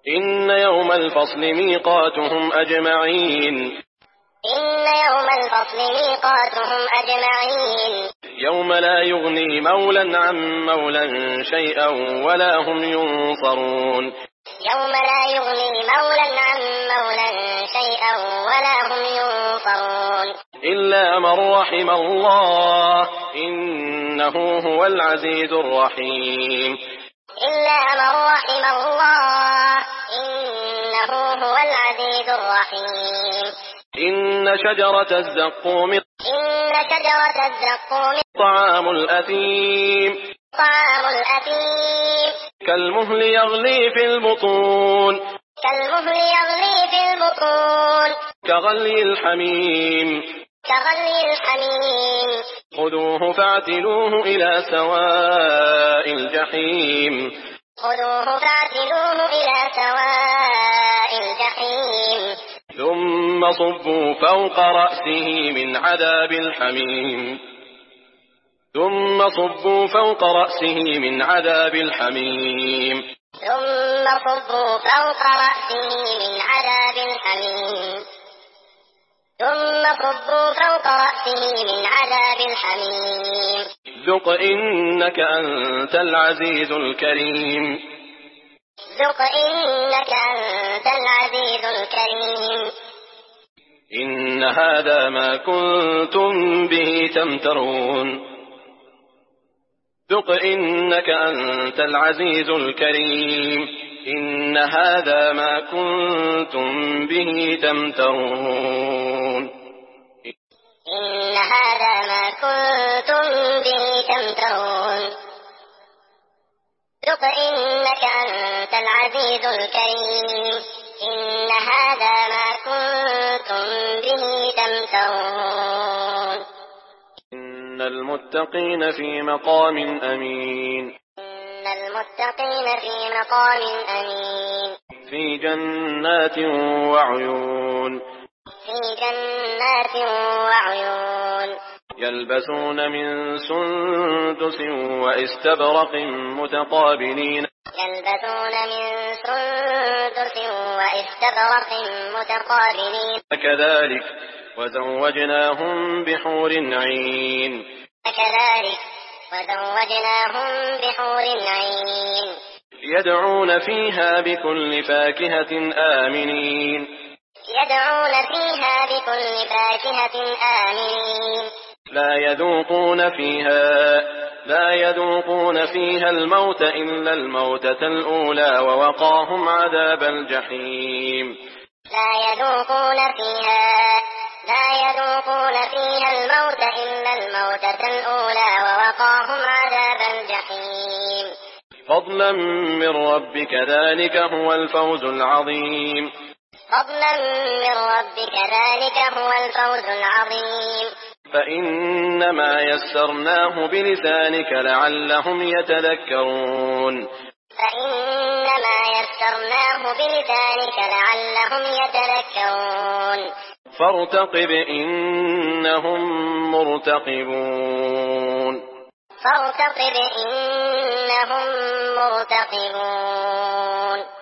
إن يوم الفصل ميقاتهم أجمعين يوم لا يغني مولى عن مولى شيئا ولا هم ينصرون إلا من رحم الله إنه هو العزيز الرحيم إن شجرة الزقوم طعام الأثيم كالمهل يغلي في البطون كغلي الحميم خذوه فاعتلوه إلى سواء الجحيم ثم صبوا فوق رأسه من عذاب الحميم ذق إنك أنت العزيز الكريم إن هذا ما كنتم به تمترون ذق إنك أنت العزيز الكريم إن هذا ما كنتم به تمترون ذق إنك أنت العزيز الكريم إن هذا ما كنتم به تمترون إن المتقين في مقام أمين في جنات وعيون يلبسون من سندس وإستبرق متقابلين كذلك وزوجناهم بحور عين يدعون فيها بكل فاكهة آمنين لا يذوقون فيها الموت إلا الموتة الأولى ووقاهم عذاب الجحيم فضلا من ربك ذلك هو الفوز العظيم فإنما يسرناه بلسانك لعلهم يتذكرون فارتقب إنهم مرتقبون